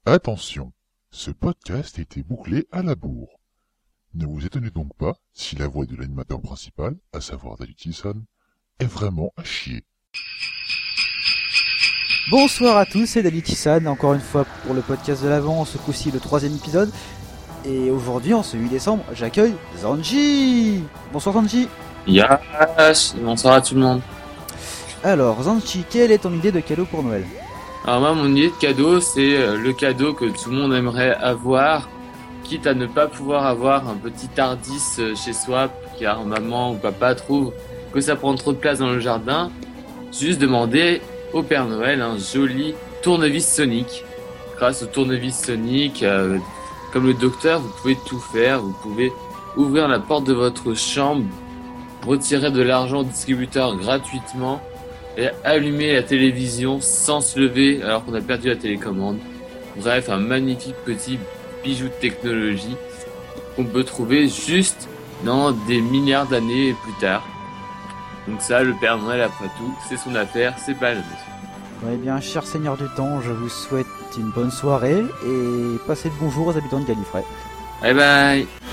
Attention, ce podcast a été bouclé à la bourre. Ne vous étonnez donc pas si la voix de l'animateur principal, à savoir David Tisson, est vraiment à chier. Bonsoir à tous, c'est David Tissan, encore une fois pour le podcast de l'Avent, ce coup-ci le 3e épisode. Et aujourd'hui, en ce 8 décembre, j'accueille Zanchi. Bonsoir Zanchi. Yes, bonsoir à tout le monde. Alors Zanchi, quelle est ton idée de cadeau pour Noël? Alors moi, mon idée de cadeau, c'est le cadeau que tout le monde aimerait avoir, quitte à ne pas pouvoir avoir un petit Tardis chez soi, car maman ou papa trouvent que ça prend trop de place dans le jardin. Juste demander au Père Noël un joli tournevis sonique. Grâce au tournevis sonique, comme le docteur, vous pouvez tout faire. Vous pouvez ouvrir la porte de votre chambre, retirer de l'argent au distributeur gratuitement et allumer la télévision sans se lever alors qu'on a perdu la télécommande. Bref, un magnifique petit bijou de technologie qu'on peut trouver juste dans des milliards d'années plus tard. Donc ça, le Père Noël, après tout, c'est son affaire, c'est pas la nôtre. Eh bien, cher Seigneur du Temps, je vous souhaite une bonne soirée et passez le bonjour aux habitants de Gallifrey. Bye bye.